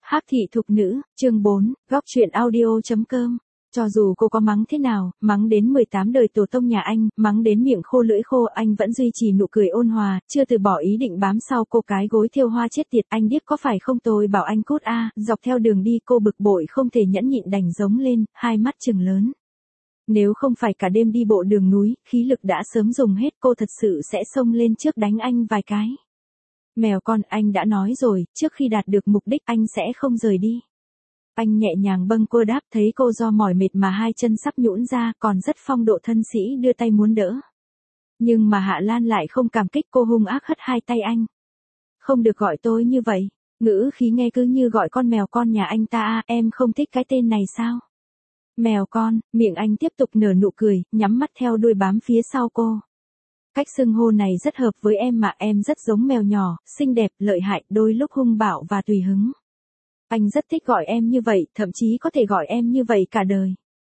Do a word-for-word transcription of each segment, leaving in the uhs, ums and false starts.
Hắc thị thục nữ, chương bốn, góc truyện audio chấm com. Cho dù cô có mắng thế nào, mắng đến mười tám đời tổ tông nhà anh, mắng đến miệng khô lưỡi khô, anh vẫn duy trì nụ cười ôn hòa, chưa từ bỏ ý định bám sau cô cái gối thêu hoa chết tiệt. Anh điếc có phải không, tôi bảo anh cút a. Dọc theo đường đi cô bực bội không thể nhẫn nhịn đành giống lên, hai mắt trừng lớn. Nếu không phải cả đêm đi bộ đường núi, khí lực đã sớm dùng hết, cô thật sự sẽ xông lên trước đánh anh vài cái. Mèo con, anh đã nói rồi, trước khi đạt được mục đích anh sẽ không rời đi. Anh nhẹ nhàng bâng cô đáp, thấy cô do mỏi mệt mà hai chân sắp nhũn ra, còn rất phong độ thân sĩ đưa tay muốn đỡ. Nhưng mà Hạ Lan lại không cảm kích, cô hung ác hất hai tay anh. Không được gọi tôi như vậy, ngữ khí nghe cứ như gọi con mèo con nhà anh ta à, em không thích cái tên này sao? Mèo con, miệng anh tiếp tục nở nụ cười, nhắm mắt theo đuôi bám phía sau cô. Cách xưng hô này rất hợp với em mà, em rất giống mèo nhỏ, xinh đẹp, lợi hại, đôi lúc hung bạo và tùy hứng. Anh rất thích gọi em như vậy, thậm chí có thể gọi em như vậy cả đời.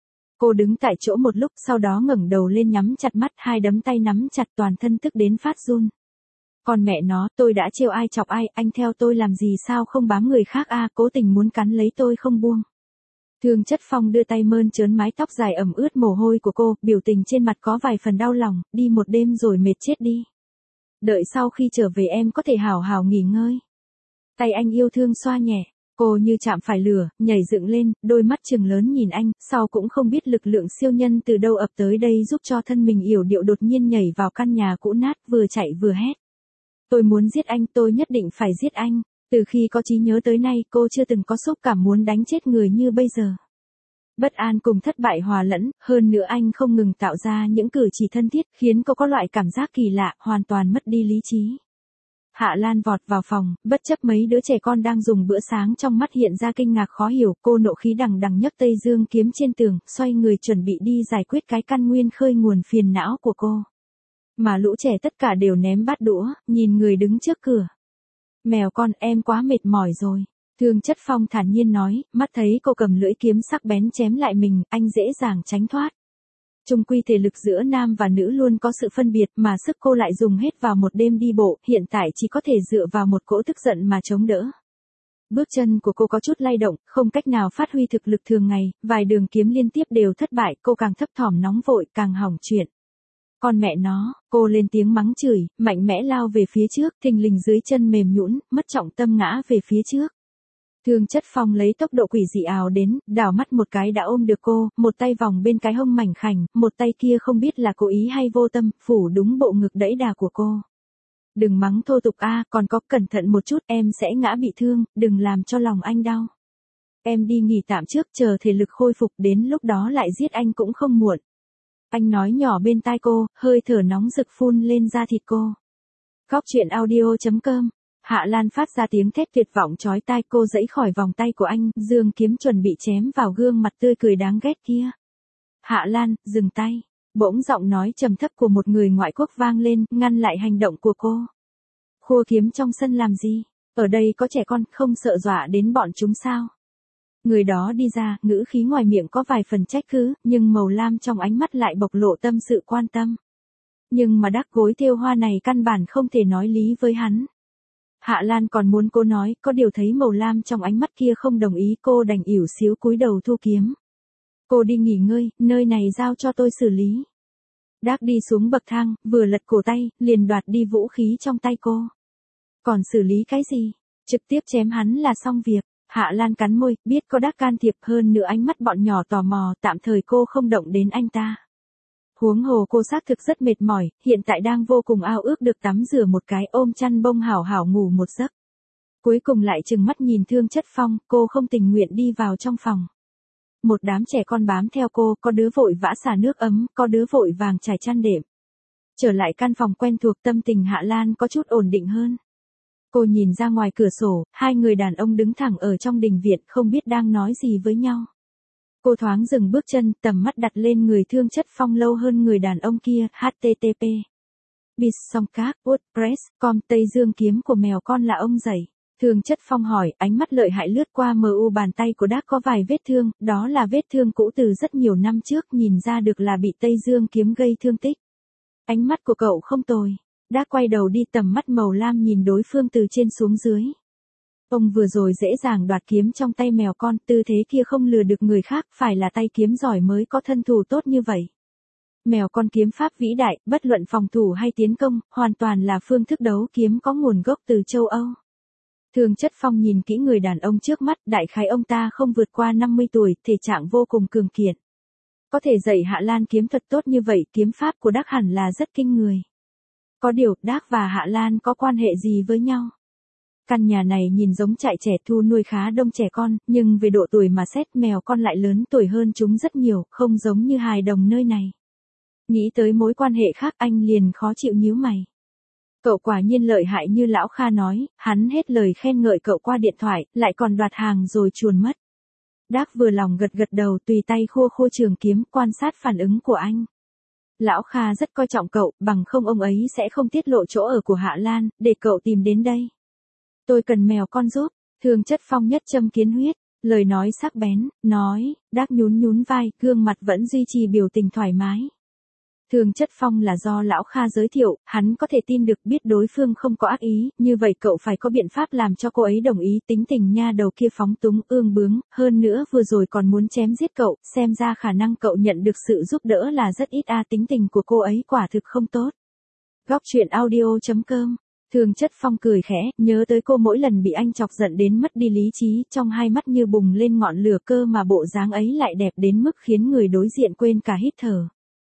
Cô đứng tại chỗ một lúc, sau đó ngẩng đầu lên nhắm chặt mắt, hai đấm tay nắm chặt, toàn thân tức đến phát run. Còn mẹ nó, tôi đã trêu ai chọc ai, anh theo tôi làm gì sao không bám người khác a, à, cố tình muốn cắn lấy tôi không buông. Thương Chất Phong đưa tay mơn trớn mái tóc dài ẩm ướt mồ hôi của cô, biểu tình trên mặt có vài phần đau lòng, đi một đêm rồi mệt chết đi. Đợi sau khi trở về em có thể hào hào nghỉ ngơi. Tay anh yêu thương xoa nhẹ, cô như chạm phải lửa, nhảy dựng lên, đôi mắt trừng lớn nhìn anh, sau cũng không biết lực lượng siêu nhân từ đâu ập tới đây giúp cho thân mình yểu điệu đột nhiên nhảy vào căn nhà cũ nát, vừa chạy vừa hét. Tôi muốn giết anh, tôi nhất định phải giết anh. Từ khi có trí nhớ tới nay, cô chưa từng có xúc cảm muốn đánh chết người như bây giờ. Bất an cùng thất bại hòa lẫn, hơn nữa anh không ngừng tạo ra những cử chỉ thân thiết, khiến cô có loại cảm giác kỳ lạ, hoàn toàn mất đi lý trí. Hạ Lan vọt vào phòng, bất chấp mấy đứa trẻ con đang dùng bữa sáng, trong mắt hiện ra kinh ngạc khó hiểu, cô nộ khí đằng đằng nhấc Tây Dương kiếm trên tường, xoay người chuẩn bị đi giải quyết cái căn nguyên khơi nguồn phiền não của cô. Mà lũ trẻ tất cả đều ném bát đũa, nhìn người đứng trước cửa. Mèo con, em quá mệt mỏi rồi. Thương Chất Phong thản nhiên nói, mắt thấy cô cầm lưỡi kiếm sắc bén chém lại mình, anh dễ dàng tránh thoát. Chung quy thể lực giữa nam và nữ luôn có sự phân biệt, mà sức cô lại dùng hết vào một đêm đi bộ, hiện tại chỉ có thể dựa vào một cỗ tức giận mà chống đỡ. Bước chân của cô có chút lay động, không cách nào phát huy thực lực thường ngày, vài đường kiếm liên tiếp đều thất bại, cô càng thấp thỏm nóng vội, càng hỏng chuyện. Con mẹ nó, cô lên tiếng mắng chửi, mạnh mẽ lao về phía trước, thình lình dưới chân mềm nhũn, mất trọng tâm ngã về phía trước. Thương Chất Phong lấy tốc độ quỷ dị ào đến, đảo mắt một cái đã ôm được cô, một tay vòng bên cái hông mảnh khảnh, một tay kia không biết là cố ý hay vô tâm, phủ đúng bộ ngực đẫy đà của cô. Đừng mắng thô tục a, còn có cẩn thận một chút, em sẽ ngã bị thương, đừng làm cho lòng anh đau. Em đi nghỉ tạm trước, chờ thể lực khôi phục, đến lúc đó lại giết anh cũng không muộn. Anh nói nhỏ bên tai cô, hơi thở nóng rực phun lên da thịt cô. Góc truyện audio chấm com. Hạ Lan phát ra tiếng thét tuyệt vọng chói tai, cô giãy khỏi vòng tay của anh, giương kiếm chuẩn bị chém vào gương mặt tươi cười đáng ghét kia. Hạ Lan, dừng tay. Bỗng giọng nói trầm thấp của một người ngoại quốc vang lên, ngăn lại hành động của cô. Khua kiếm trong sân làm gì? Ở đây có trẻ con, không sợ dọa đến bọn chúng sao? Người đó đi ra, ngữ khí ngoài miệng có vài phần trách cứ, nhưng màu lam trong ánh mắt lại bộc lộ tâm sự quan tâm. Nhưng mà đắc gối thêu hoa này căn bản không thể nói lý với hắn. Hạ Lan còn muốn cô nói, có điều thấy màu lam trong ánh mắt kia không đồng ý, cô đành ỉu xíu cúi đầu thu kiếm. Cô đi nghỉ ngơi, nơi này giao cho tôi xử lý. Đắc đi xuống bậc thang, vừa lật cổ tay, liền đoạt đi vũ khí trong tay cô. Còn xử lý cái gì? Trực tiếp chém hắn là xong việc. Hạ Lan cắn môi, biết có Đắc can thiệp, hơn nữa ánh mắt bọn nhỏ tò mò, tạm thời cô không động đến anh ta. Huống hồ cô xác thực rất mệt mỏi, hiện tại đang vô cùng ao ước được tắm rửa một cái, ôm chăn bông hảo hảo ngủ một giấc. Cuối cùng lại trừng mắt nhìn Thương Chất Phong, cô không tình nguyện đi vào trong phòng. Một đám trẻ con bám theo cô, có đứa vội vã xả nước ấm, có đứa vội vàng trải chăn đệm. Trở lại căn phòng quen thuộc, tâm tình Hạ Lan có chút ổn định hơn. Cô nhìn ra ngoài cửa sổ, hai người đàn ông đứng thẳng ở trong đình viện, không biết đang nói gì với nhau. Cô thoáng dừng bước chân, tầm mắt đặt lên người Thương Chất Phong lâu hơn người đàn ông kia, H T T P. Biz song các, WordPress, com, Tây Dương kiếm của mèo con là ông dạy. Thương Chất Phong hỏi, ánh mắt lợi hại lướt qua mờ u bàn tay của Đắc có vài vết thương, đó là vết thương cũ từ rất nhiều năm trước, nhìn ra được là bị Tây Dương kiếm gây thương tích. Ánh mắt của cậu không tồi. Đắc quay đầu đi, tầm mắt màu lam nhìn đối phương từ trên xuống dưới. Ông vừa rồi dễ dàng đoạt kiếm trong tay mèo con, tư thế kia không lừa được người khác, phải là tay kiếm giỏi mới có thân thủ tốt như vậy. Mèo con kiếm pháp vĩ đại, bất luận phòng thủ hay tiến công, hoàn toàn là phương thức đấu kiếm có nguồn gốc từ châu Âu. Thường Chất Phong nhìn kỹ người đàn ông trước mắt, đại khái ông ta không vượt qua năm mươi tuổi, thể trạng vô cùng cường kiện. Có thể dạy Hạ Lan kiếm thuật tốt như vậy, kiếm pháp của Đắc hẳn là rất kinh người. Có điều, Đắc và Hạ Lan có quan hệ gì với nhau? Căn nhà này nhìn giống trại trẻ thu nuôi khá đông trẻ con, nhưng về độ tuổi mà xét mèo con lại lớn tuổi hơn chúng rất nhiều, không giống như hài đồng nơi này. Nghĩ tới mối quan hệ khác anh liền khó chịu nhíu mày. Cậu quả nhiên lợi hại như lão Kha nói, hắn hết lời khen ngợi cậu qua điện thoại, lại còn đoạt hàng rồi chuồn mất. Đắc vừa lòng gật gật đầu tùy tay khua khua trường kiếm quan sát phản ứng của anh. Lão Kha rất coi trọng cậu, bằng không ông ấy sẽ không tiết lộ chỗ ở của Hạ Lan, để cậu tìm đến đây. Tôi cần mèo con giúp, Thường Chất Phong nhất châm kiến huyết, lời nói sắc bén, nói, Đắc nhún nhún vai, gương mặt vẫn duy trì biểu tình thoải mái. Thường Chất Phong là do lão Kha giới thiệu, hắn có thể tin được biết đối phương không có ác ý, như vậy cậu phải có biện pháp làm cho cô ấy đồng ý. Tính tình nha đầu kia phóng túng ương bướng, hơn nữa vừa rồi còn muốn chém giết cậu, xem ra khả năng cậu nhận được sự giúp đỡ là rất ít a à, tính tình của cô ấy quả thực không tốt. Góc truyện audio chấm com. Thường Chất Phong cười khẽ, nhớ tới cô mỗi lần bị anh chọc giận đến mất đi lý trí, trong hai mắt như bùng lên ngọn lửa cơ mà bộ dáng ấy lại đẹp đến mức khiến người đối diện quên cả hít thở.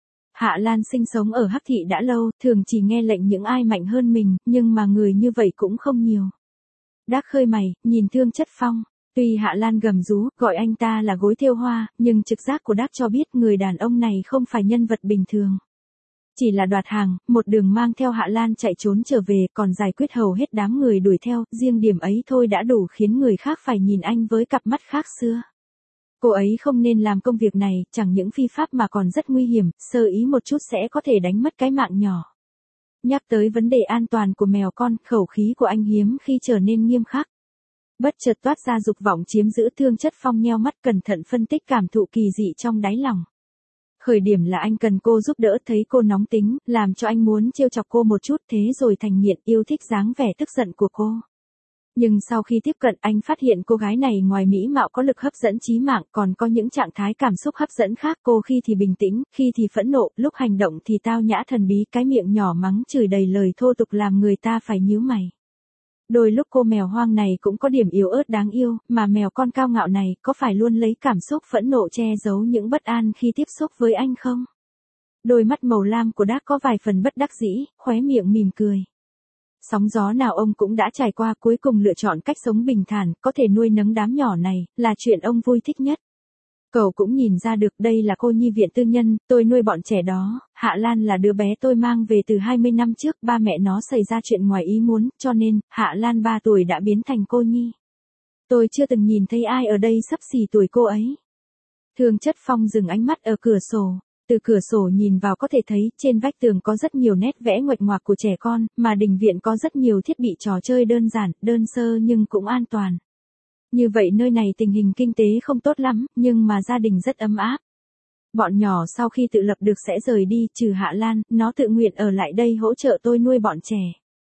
Hạ Lan sinh sống ở Hắc Thị đã lâu, thường chỉ nghe lệnh những ai mạnh hơn mình, nhưng mà người như vậy cũng không nhiều. Đắc khơi mày, nhìn Thường Chất Phong, tuy Hạ Lan gầm rú, gọi anh ta là gối thêu hoa, nhưng trực giác của Đắc cho biết người đàn ông này không phải nhân vật bình thường. Chỉ là đoạt hàng, một đường mang theo Hạ Lan chạy trốn trở về, còn giải quyết hầu hết đám người đuổi theo, riêng điểm ấy thôi đã đủ khiến người khác phải nhìn anh với cặp mắt khác xưa. Cô ấy không nên làm công việc này, chẳng những phi pháp mà còn rất nguy hiểm, sơ ý một chút sẽ có thể đánh mất cái mạng nhỏ. Nhắc tới vấn đề an toàn của mèo con, khẩu khí của anh hiếm khi trở nên nghiêm khắc. Bất chợt toát ra dục vọng chiếm giữ. Thường Chất Phong nheo mắt cẩn thận phân tích cảm thụ kỳ dị trong đáy lòng. Khởi điểm là anh cần cô giúp đỡ, thấy cô nóng tính, làm cho anh muốn trêu chọc cô một chút, thế rồi thành nghiện, yêu thích dáng vẻ tức giận của cô. Nhưng sau khi tiếp cận anh phát hiện cô gái này ngoài mỹ mạo có lực hấp dẫn chí mạng, còn có những trạng thái cảm xúc hấp dẫn khác. Cô khi thì bình tĩnh, khi thì phẫn nộ, lúc hành động thì tao nhã thần bí, cái miệng nhỏ mắng chửi đầy lời thô tục làm người ta phải nhíu mày. Đôi lúc cô mèo hoang này cũng có điểm yếu ớt đáng yêu, mà mèo con cao ngạo này có phải luôn lấy cảm xúc phẫn nộ che giấu những bất an khi tiếp xúc với anh không? Đôi mắt màu lam của Đắc có vài phần bất đắc dĩ, khóe miệng mỉm cười. Sóng gió nào ông cũng đã trải qua, cuối cùng lựa chọn cách sống bình thản, có thể nuôi nấng đám nhỏ này, là chuyện ông vui thích nhất. Cậu cũng nhìn ra được đây là cô nhi viện tư nhân, tôi nuôi bọn trẻ đó, Hạ Lan là đứa bé tôi mang về từ hai mươi năm trước, ba mẹ nó xảy ra chuyện ngoài ý muốn, cho nên, Hạ Lan ba tuổi đã biến thành cô nhi. Tôi chưa từng nhìn thấy ai ở đây sắp xỉ tuổi cô ấy. Thường Chất Phong dừng ánh mắt ở cửa sổ. Từ cửa sổ nhìn vào có thể thấy, trên vách tường có rất nhiều nét vẽ nguệch ngoạc của trẻ con, mà đình viện có rất nhiều thiết bị trò chơi đơn giản, đơn sơ nhưng cũng an toàn. Như vậy nơi này tình hình kinh tế không tốt lắm, nhưng mà gia đình rất ấm áp. Bọn nhỏ sau khi tự lập được sẽ rời đi, trừ Hạ Lan, nó tự nguyện ở lại đây hỗ trợ tôi nuôi bọn trẻ.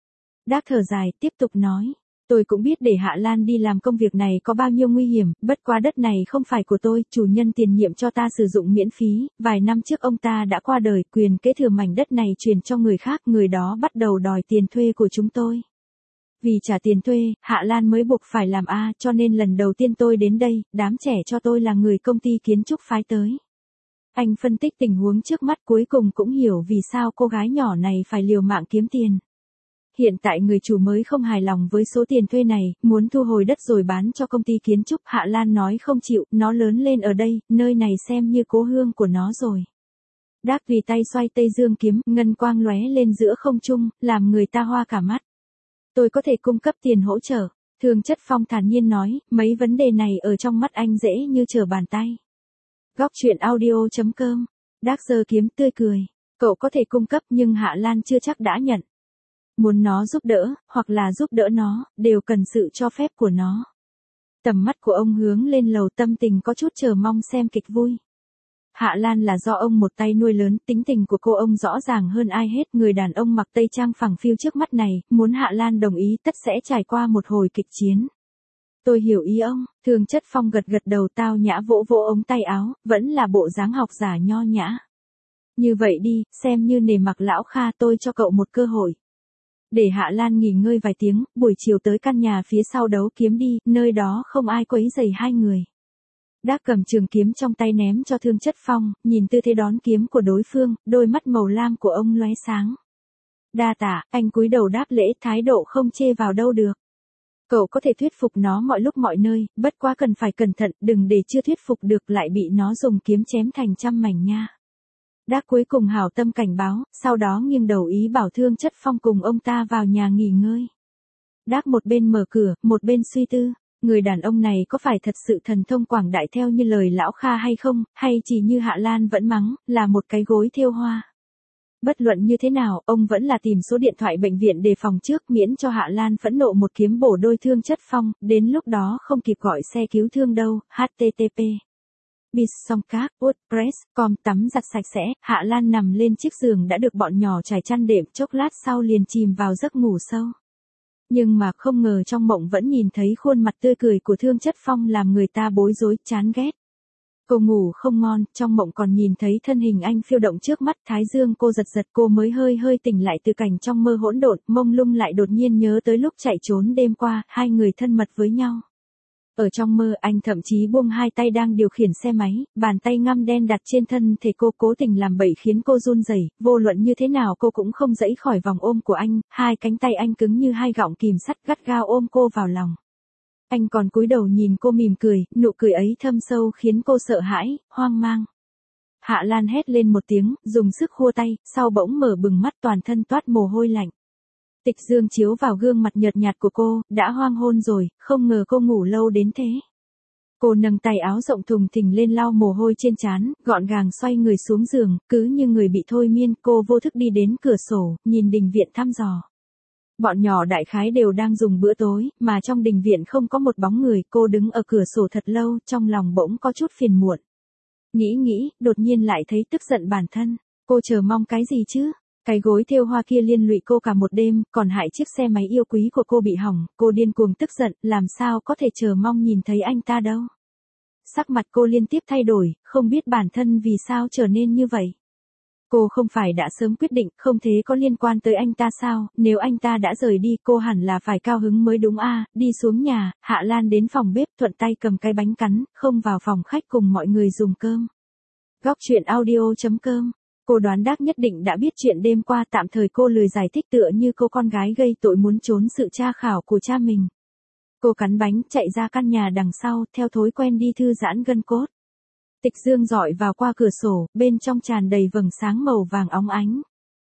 Đắc thở dài, tiếp tục nói. Tôi cũng biết để Hạ Lan đi làm công việc này có bao nhiêu nguy hiểm, bất quá đất này không phải của tôi, chủ nhân tiền nhiệm cho ta sử dụng miễn phí, vài năm trước ông ta đã qua đời, quyền kế thừa mảnh đất này truyền cho người khác, người đó bắt đầu đòi tiền thuê của chúng tôi. Vì trả tiền thuê, Hạ Lan mới buộc phải làm A, cho nên lần đầu tiên tôi đến đây, đám trẻ cho tôi là người công ty kiến trúc phái tới. Anh phân tích tình huống trước mắt cuối cùng cũng hiểu vì sao cô gái nhỏ này phải liều mạng kiếm tiền. Hiện tại người chủ mới không hài lòng với số tiền thuê này, muốn thu hồi đất rồi bán cho công ty kiến trúc. Hạ Lan nói không chịu, nó lớn lên ở đây, nơi này xem như cố hương của nó rồi. Đắc vì tay xoay Tây Dương kiếm, ngân quang lóe lên giữa không trung, làm người ta hoa cả mắt. Tôi có thể cung cấp tiền hỗ trợ. Thường Chất Phong thản nhiên nói, mấy vấn đề này ở trong mắt anh dễ như trở bàn tay. Góc truyện audio chấm com. Đắc giơ kiếm tươi cười. Cậu có thể cung cấp nhưng Hạ Lan chưa chắc đã nhận. Muốn nó giúp đỡ, hoặc là giúp đỡ nó, đều cần sự cho phép của nó. Tầm mắt của ông hướng lên lầu, tâm tình có chút chờ mong xem kịch vui. Hạ Lan là do ông một tay nuôi lớn, tính tình của cô ông rõ ràng hơn ai hết. Người đàn ông mặc tây trang phẳng phiu trước mắt này, muốn Hạ Lan đồng ý tất sẽ trải qua một hồi kịch chiến. tôi hiểu ý ông, Thương Chất Phong gật gật đầu, tao nhã vỗ vỗ ống tay áo, vẫn là bộ dáng học giả nho nhã. Như vậy đi, xem như nể mặt lão Kha, tôi cho cậu một cơ hội. Để Hạ Lan nghỉ ngơi vài tiếng, buổi chiều tới căn nhà phía sau đấu kiếm đi, nơi đó không ai quấy rầy hai người. Đác cầm trường kiếm trong tay ném cho Thương Chất Phong, nhìn tư thế đón kiếm của đối phương, đôi mắt màu lam của ông lóe sáng. Đa tạ, anh cúi đầu đáp lễ, thái độ không chê vào đâu được. Cậu có thể thuyết phục nó mọi lúc mọi nơi, bất quá cần phải cẩn thận, đừng để chưa thuyết phục được lại bị nó dùng kiếm chém thành trăm mảnh nha. Đác cuối cùng hảo tâm cảnh báo, sau đó nghiêng đầu ý bảo Thương Chất Phong cùng ông ta vào nhà nghỉ ngơi. Đác một bên mở cửa, một bên suy tư, người đàn ông này có phải thật sự thần thông quảng đại theo như lời lão Kha hay không, hay chỉ như Hạ Lan vẫn mắng, là một cái gối thêu hoa. Bất luận như thế nào, ông vẫn là tìm số điện thoại bệnh viện đề phòng trước, miễn cho Hạ Lan phẫn nộ một kiếm bổ đôi Thương Chất Phong, đến lúc đó không kịp gọi xe cứu thương đâu. H T T P Biz song các, WordPress, com tắm giặt sạch sẽ, Hạ Lan nằm lên chiếc giường đã được bọn nhỏ trải chăn đệm, chốc lát sau liền chìm vào giấc ngủ sâu. Nhưng mà không ngờ trong mộng vẫn nhìn thấy khuôn mặt tươi cười của Thương Chất Phong làm người ta bối rối, chán ghét. Cô ngủ không ngon, trong mộng còn nhìn thấy thân hình anh phiêu động trước mắt, thái dương cô giật giật, cô mới hơi hơi tỉnh lại từ cảnh trong mơ hỗn độn, mông lung lại đột nhiên nhớ tới lúc chạy trốn đêm qua, hai người thân mật với nhau. Ở trong mơ anh thậm chí buông hai tay đang điều khiển xe máy, bàn tay ngăm đen đặt trên thân thể cô, cố tình làm bậy khiến cô run rẩy, vô luận như thế nào cô cũng không dẫy khỏi vòng ôm của anh, hai cánh tay anh cứng như hai gọng kìm sắt gắt gao ôm cô vào lòng. Anh còn cúi đầu nhìn cô mỉm cười, nụ cười ấy thâm sâu khiến cô sợ hãi, hoang mang. Hạ Lan hét lên một tiếng, dùng sức khua tay, sau bỗng mở bừng mắt, toàn thân toát mồ hôi lạnh. Tịch dương chiếu vào gương mặt nhợt nhạt của cô, đã hoang hôn rồi, không ngờ cô ngủ lâu đến thế. Cô nâng tay áo rộng thùng thình lên lau mồ hôi trên trán, gọn gàng xoay người xuống giường, cứ như người bị thôi miên, cô vô thức đi đến cửa sổ, nhìn đình viện thăm dò. Bọn nhỏ đại khái đều đang dùng bữa tối, mà trong đình viện không có một bóng người, cô đứng ở cửa sổ thật lâu, trong lòng bỗng có chút phiền muộn. Nghĩ nghĩ, đột nhiên lại thấy tức giận bản thân, cô chờ mong cái gì chứ? Cái gối thêu hoa kia liên lụy cô cả một đêm, còn hại chiếc xe máy yêu quý của cô bị hỏng, cô điên cuồng tức giận, làm sao có thể chờ mong nhìn thấy anh ta đâu. Sắc mặt cô liên tiếp thay đổi, không biết bản thân vì sao trở nên như vậy. Cô không phải đã sớm quyết định, không thế có liên quan tới anh ta sao, nếu anh ta đã rời đi cô hẳn là phải cao hứng mới đúng a. Đi xuống nhà, Hạ Lan đến phòng bếp thuận tay cầm cái bánh cắn, không vào phòng khách cùng mọi người dùng cơm. Góc truyện audio chấm com. Cô đoán Đác nhất định đã biết chuyện đêm qua, tạm thời cô lười giải thích, tựa như cô con gái gây tội muốn trốn sự tra khảo của cha mình. Cô cắn bánh, chạy ra căn nhà đằng sau, theo thói quen đi thư giãn gân cốt. Tịch dương rọi vào qua cửa sổ, bên trong tràn đầy vầng sáng màu vàng óng ánh.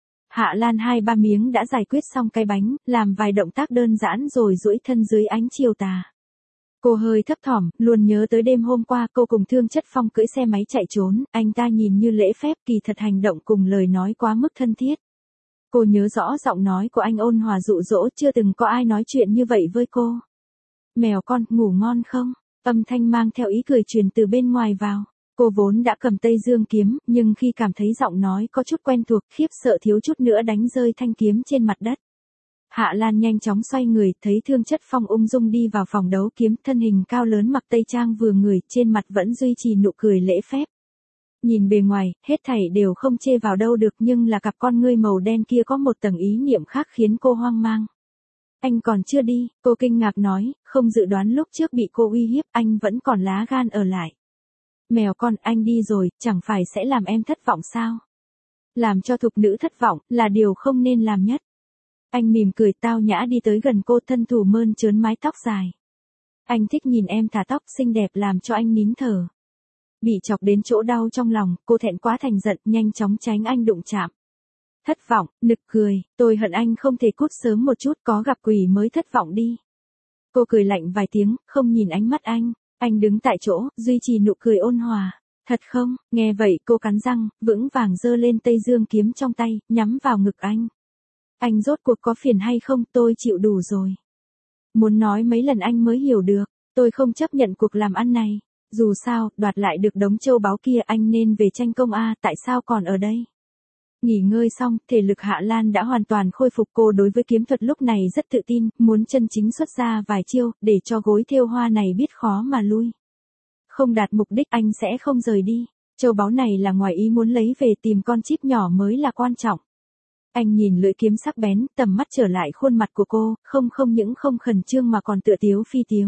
Hạ Lan hai ba miếng đã giải quyết xong cái bánh, làm vài động tác đơn giản rồi duỗi thân dưới ánh chiều tà. Cô hơi thấp thỏm, luôn nhớ tới đêm hôm qua cô cùng Thương Chất Phong cưỡi xe máy chạy trốn, anh ta nhìn như lễ phép, kỳ thật hành động cùng lời nói quá mức thân thiết. Cô nhớ rõ giọng nói của anh ôn hòa dụ dỗ, chưa từng có ai nói chuyện như vậy với cô. Mèo con, ngủ ngon không? Âm thanh mang theo ý cười truyền từ bên ngoài vào. Cô vốn đã cầm Tây Dương kiếm, nhưng khi cảm thấy giọng nói có chút quen thuộc, khiếp sợ thiếu chút nữa đánh rơi thanh kiếm trên mặt đất. Hạ Lan nhanh chóng xoay người, thấy Thương Chất Phong ung dung đi vào phòng đấu kiếm, thân hình cao lớn mặc tây trang vừa người, trên mặt vẫn duy trì nụ cười lễ phép. Nhìn bề ngoài, hết thảy đều không chê vào đâu được, nhưng là cặp con ngươi màu đen kia có một tầng ý niệm khác khiến cô hoang mang. Anh còn chưa đi, cô kinh ngạc nói, không dự đoán lúc trước bị cô uy hiếp, anh vẫn còn lá gan ở lại. Mèo con, anh đi rồi, chẳng phải sẽ làm em thất vọng sao? Làm cho thục nữ thất vọng, là điều không nên làm nhất. Anh mỉm cười tao nhã đi tới gần cô, thân thủ mơn trớn mái tóc dài. Anh thích nhìn em thả tóc xinh đẹp làm cho anh nín thở. Bị chọc đến chỗ đau trong lòng, cô thẹn quá thành giận, nhanh chóng tránh anh đụng chạm. Thất vọng, nực cười, tôi hận anh không thể cút sớm một chút, có gặp quỷ mới thất vọng đi. Cô cười lạnh vài tiếng, không nhìn ánh mắt anh. Anh đứng tại chỗ, duy trì nụ cười ôn hòa. Thật không? Nghe vậy cô cắn răng, vững vàng giơ lên Tây Dương kiếm trong tay, nhắm vào ngực anh. Anh rốt cuộc có phiền hay không, tôi chịu đủ rồi. Muốn nói mấy lần anh mới hiểu được, tôi không chấp nhận cuộc làm ăn này. Dù sao, đoạt lại được đống châu báu kia anh nên về tranh công a, tại sao còn ở đây? Nghỉ ngơi xong, thể lực Hạ Lan đã hoàn toàn khôi phục, cô đối với kiếm thuật lúc này rất tự tin, muốn chân chính xuất ra vài chiêu, để cho gối thêu hoa này biết khó mà lui. Không đạt mục đích anh sẽ không rời đi. Châu báu này là ngoài ý muốn lấy về, tìm con chip nhỏ mới là quan trọng. Anh nhìn lưỡi kiếm sắc bén, tầm mắt trở lại khuôn mặt của cô, không không những không khẩn trương mà còn tựa tiếu phi tiếu.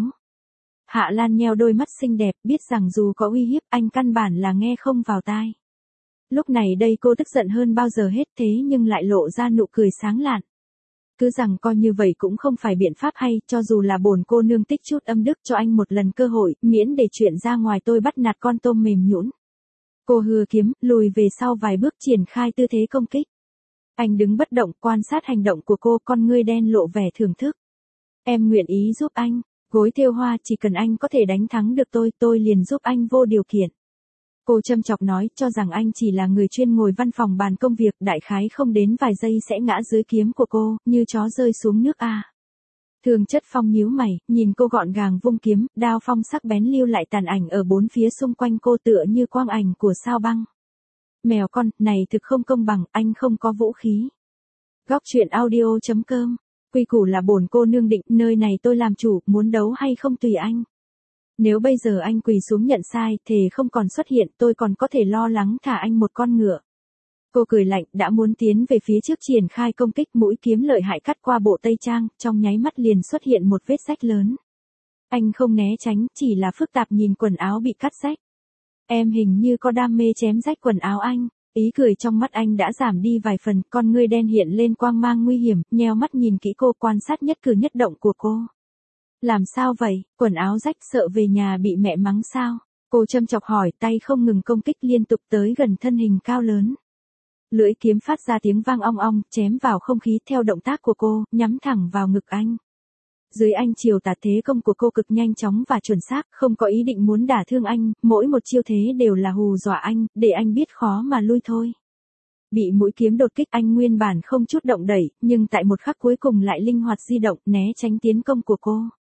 Hạ Lan nheo đôi mắt xinh đẹp, biết rằng dù có uy hiếp anh căn bản là nghe không vào tai. Lúc này đây cô tức giận hơn bao giờ hết, thế nhưng lại lộ ra nụ cười sáng lạn. Cứ rằng coi như vậy cũng không phải biện pháp hay, cho dù là bổn cô nương tích chút âm đức cho anh một lần cơ hội, miễn để chuyện ra ngoài tôi bắt nạt con tôm mềm nhũn. Cô hừ kiếm, lùi về sau vài bước triển khai tư thế công kích. Anh đứng bất động quan sát hành động của cô, con ngươi đen lộ vẻ thưởng thức. Em nguyện ý giúp anh, gối thêu hoa, chỉ cần anh có thể đánh thắng được tôi, tôi liền giúp anh vô điều kiện. Cô châm chọc nói, cho rằng anh chỉ là người chuyên ngồi văn phòng bàn công việc, đại khái không đến vài giây sẽ ngã dưới kiếm của cô, như chó rơi xuống nước a. À. Thường Chất Phong nhíu mày, nhìn cô gọn gàng vung kiếm, đao phong sắc bén lưu lại tàn ảnh ở bốn phía xung quanh cô tựa như quang ảnh của sao băng. Mèo con, này thực không công bằng, anh không có vũ khí. Góc truyện audio chấm com, quy củ là bổn cô nương định, nơi này tôi làm chủ, muốn đấu hay không tùy anh. Nếu bây giờ anh quỳ xuống nhận sai, thề không còn xuất hiện, tôi còn có thể lo lắng thả anh một con ngựa. Cô cười lạnh, đã muốn tiến về phía trước triển khai công kích, mũi kiếm lợi hại cắt qua bộ tây trang, trong nháy mắt liền xuất hiện một vết rách lớn. Anh không né tránh, chỉ là phức tạp nhìn quần áo bị cắt rách. Em hình như có đam mê chém rách quần áo anh. Ý cười trong mắt anh đã giảm đi vài phần, con ngươi đen hiện lên quang mang nguy hiểm, nheo mắt nhìn kỹ cô, quan sát nhất cử nhất động của cô. Làm sao vậy, quần áo rách sợ về nhà bị mẹ mắng sao? Cô châm chọc hỏi, tay không ngừng công kích liên tục tới gần thân hình cao lớn. Lưỡi kiếm phát ra tiếng vang ong ong, chém vào không khí theo động tác của cô, nhắm thẳng vào ngực anh. Dưới anh chiều tả thế công của cô cực nhanh chóng và chuẩn xác, không có ý định muốn đả thương anh, mỗi một chiêu thế đều là hù dọa anh, để anh biết khó mà lui thôi. Bị mũi kiếm đột kích, anh nguyên bản không chút động đẩy, nhưng tại một khắc cuối cùng lại linh hoạt di động, né tránh tiến công của cô.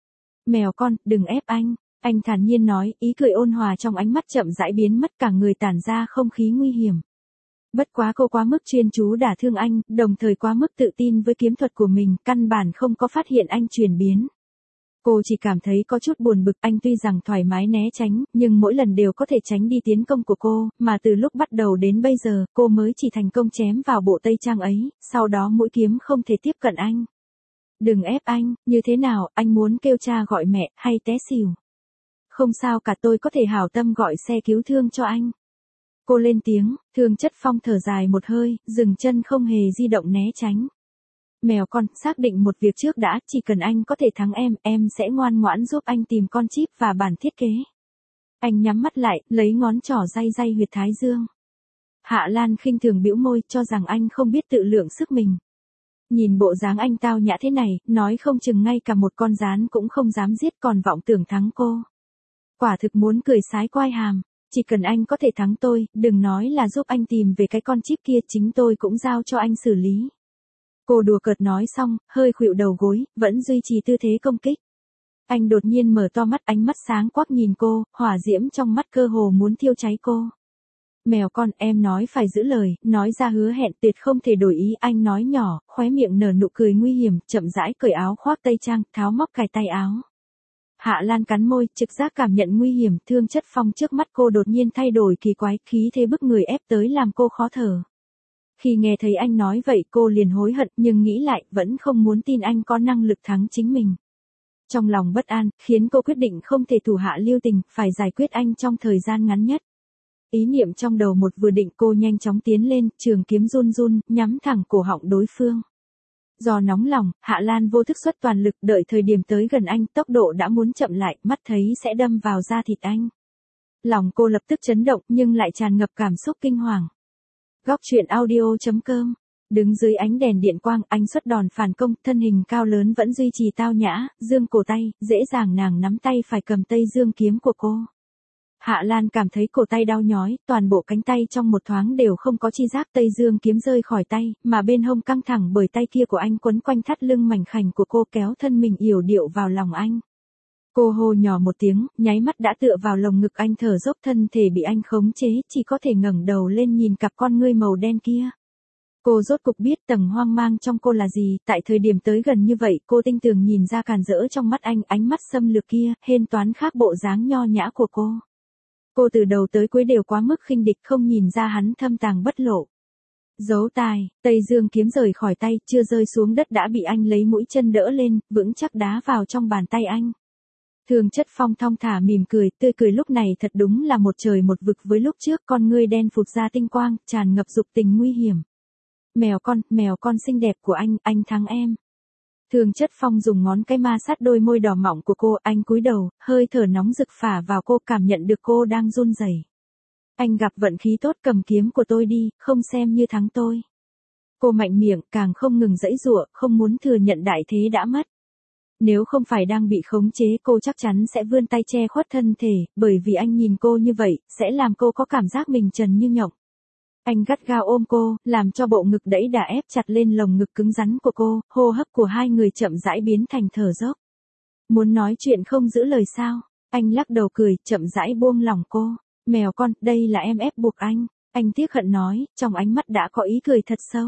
Mèo con, đừng ép anh, anh thản nhiên nói, ý cười ôn hòa trong ánh mắt chậm rãi biến mất, cả người tản ra không khí nguy hiểm. Bất quá cô quá mức chuyên chú đả thương anh, đồng thời quá mức tự tin với kiếm thuật của mình, căn bản không có phát hiện anh chuyển biến. Cô chỉ cảm thấy có chút buồn bực, anh tuy rằng thoải mái né tránh, nhưng mỗi lần đều có thể tránh đi tiến công của cô, mà từ lúc bắt đầu đến bây giờ, cô mới chỉ thành công chém vào bộ tây trang ấy, sau đó mũi kiếm không thể tiếp cận anh. Đừng ép anh, như thế nào, anh muốn kêu cha gọi mẹ, hay té xỉu. Không sao cả, tôi có thể hảo tâm gọi xe cứu thương cho anh. Cô lên tiếng, Thường Chất Phong thở dài một hơi, dừng chân không hề di động né tránh. Mèo con, xác định một việc trước đã, chỉ cần anh có thể thắng em, em sẽ ngoan ngoãn giúp anh tìm con chip và bản thiết kế. Anh nhắm mắt lại, lấy ngón trỏ day day huyệt thái dương. Hạ Lan khinh thường bĩu môi, cho rằng anh không biết tự lượng sức mình. Nhìn bộ dáng anh tao nhã thế này, nói không chừng ngay cả một con gián cũng không dám giết, còn vọng tưởng thắng cô. Quả thực muốn cười sái quai hàm. Chỉ cần anh có thể thắng tôi, đừng nói là giúp anh tìm về cái con chip kia, chính tôi cũng giao cho anh xử lý. Cô đùa cợt nói xong, hơi khuỵu đầu gối, vẫn duy trì tư thế công kích. Anh đột nhiên mở to mắt, ánh mắt sáng quắc nhìn cô, hỏa diễm trong mắt cơ hồ muốn thiêu cháy cô. Mèo con, em nói phải giữ lời, nói ra hứa hẹn tuyệt không thể đổi ý, anh nói nhỏ, khóe miệng nở nụ cười nguy hiểm, chậm rãi cởi áo khoác tây trang, tháo móc cài tay áo. Hạ Lan cắn môi, trực giác cảm nhận nguy hiểm, Thương Chất Phong trước mắt cô đột nhiên thay đổi kỳ quái, khí thế bức người ép tới làm cô khó thở. Khi nghe thấy anh nói vậy cô liền hối hận, nhưng nghĩ lại, vẫn không muốn tin anh có năng lực thắng chính mình. Trong lòng bất an, khiến cô quyết định không thể thủ hạ lưu tình, phải giải quyết anh trong thời gian ngắn nhất. Ý niệm trong đầu một vừa định, cô nhanh chóng tiến lên, trường kiếm run run, nhắm thẳng cổ họng đối phương. Do nóng lòng, Hạ Lan vô thức xuất toàn lực, đợi thời điểm tới gần anh, tốc độ đã muốn chậm lại, mắt thấy sẽ đâm vào da thịt anh. Lòng cô lập tức chấn động, nhưng lại tràn ngập cảm xúc kinh hoàng. Góc truyện audio chấm com. Đứng dưới ánh đèn điện quang, anh xuất đòn phản công, thân hình cao lớn vẫn duy trì tao nhã, dương cổ tay, dễ dàng nàng nắm tay phải cầm tây dương kiếm của cô. Hạ Lan cảm thấy cổ tay đau nhói, toàn bộ cánh tay trong một thoáng đều không có chi giác, tây dương kiếm rơi khỏi tay, mà bên hông căng thẳng bởi tay kia của anh quấn quanh thắt lưng mảnh khảnh của cô, kéo thân mình yểu điệu vào lòng anh. Cô hô nhỏ một tiếng, nháy mắt đã tựa vào lồng ngực anh, thở dốc, thân thể bị anh khống chế, chỉ có thể ngẩng đầu lên nhìn cặp con ngươi màu đen kia. Cô rốt cục biết tầng hoang mang trong cô là gì, tại thời điểm tới gần như vậy cô tinh tường nhìn ra càn rỡ trong mắt anh, ánh mắt xâm lược kia, hên toán khác bộ dáng nho nhã của cô. Cô từ đầu tới cuối đều quá mức khinh địch, không nhìn ra hắn thâm tàng bất lộ. Giấu tài, Tây Dương kiếm rời khỏi tay, chưa rơi xuống đất đã bị anh lấy mũi chân đỡ lên, vững chắc đá vào trong bàn tay anh. Thường Chất Phong thong thả mỉm cười, tươi cười lúc này thật đúng là một trời một vực với lúc trước, con ngươi đen phụt ra tinh quang, tràn ngập dục tình nguy hiểm. Mèo con, mèo con xinh đẹp của anh, anh thắng em. Thường Chất Phong dùng ngón cái ma sát đôi môi đỏ mọng của cô, anh cúi đầu, hơi thở nóng rực phả vào cô, cảm nhận được cô đang run rẩy. Anh gặp vận khí tốt, cầm kiếm của tôi đi, không xem như thắng tôi. Cô mạnh miệng, càng không ngừng giãy giụa, không muốn thừa nhận đại thế đã mất. Nếu không phải đang bị khống chế cô chắc chắn sẽ vươn tay che khuất thân thể, bởi vì anh nhìn cô như vậy, sẽ làm cô có cảm giác mình trần như nhộng. Anh gắt gao ôm cô, làm cho bộ ngực đẫy đà ép chặt lên lồng ngực cứng rắn của cô, hô hấp của hai người chậm rãi biến thành thở dốc. Muốn nói chuyện không giữ lời sao? Anh lắc đầu cười, chậm rãi buông lỏng cô. Mèo con, đây là em ép buộc anh. Anh tiếc hận nói, trong ánh mắt đã có ý cười thật sâu.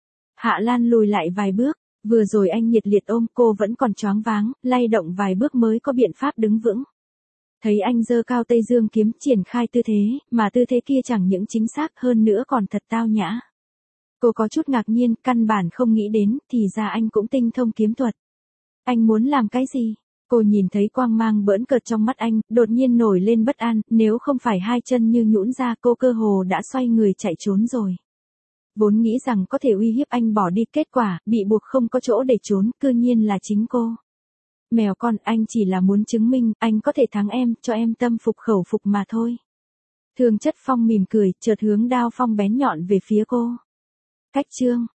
Hạ Lan lùi lại vài bước, vừa rồi anh nhiệt liệt ôm cô vẫn còn choáng váng, lay động vài bước mới có biện pháp đứng vững. Thấy anh giơ cao Tây Dương kiếm triển khai tư thế, mà tư thế kia chẳng những chính xác hơn nữa còn thật tao nhã. Cô có chút ngạc nhiên, căn bản không nghĩ đến, thì ra anh cũng tinh thông kiếm thuật. Anh muốn làm cái gì? Cô nhìn thấy quang mang bỡn cợt trong mắt anh, đột nhiên nổi lên bất an, nếu không phải hai chân như nhũn ra cô cơ hồ đã xoay người chạy trốn rồi. Vốn nghĩ rằng có thể uy hiếp anh bỏ đi, kết quả, bị buộc không có chỗ để trốn, cư nhiên là chính cô. Mèo con, anh chỉ là muốn chứng minh, anh có thể thắng em, cho em tâm phục khẩu phục mà thôi. Thường Chất Phong mỉm cười, chợt hướng đao phong bén nhọn về phía cô. Cách chương.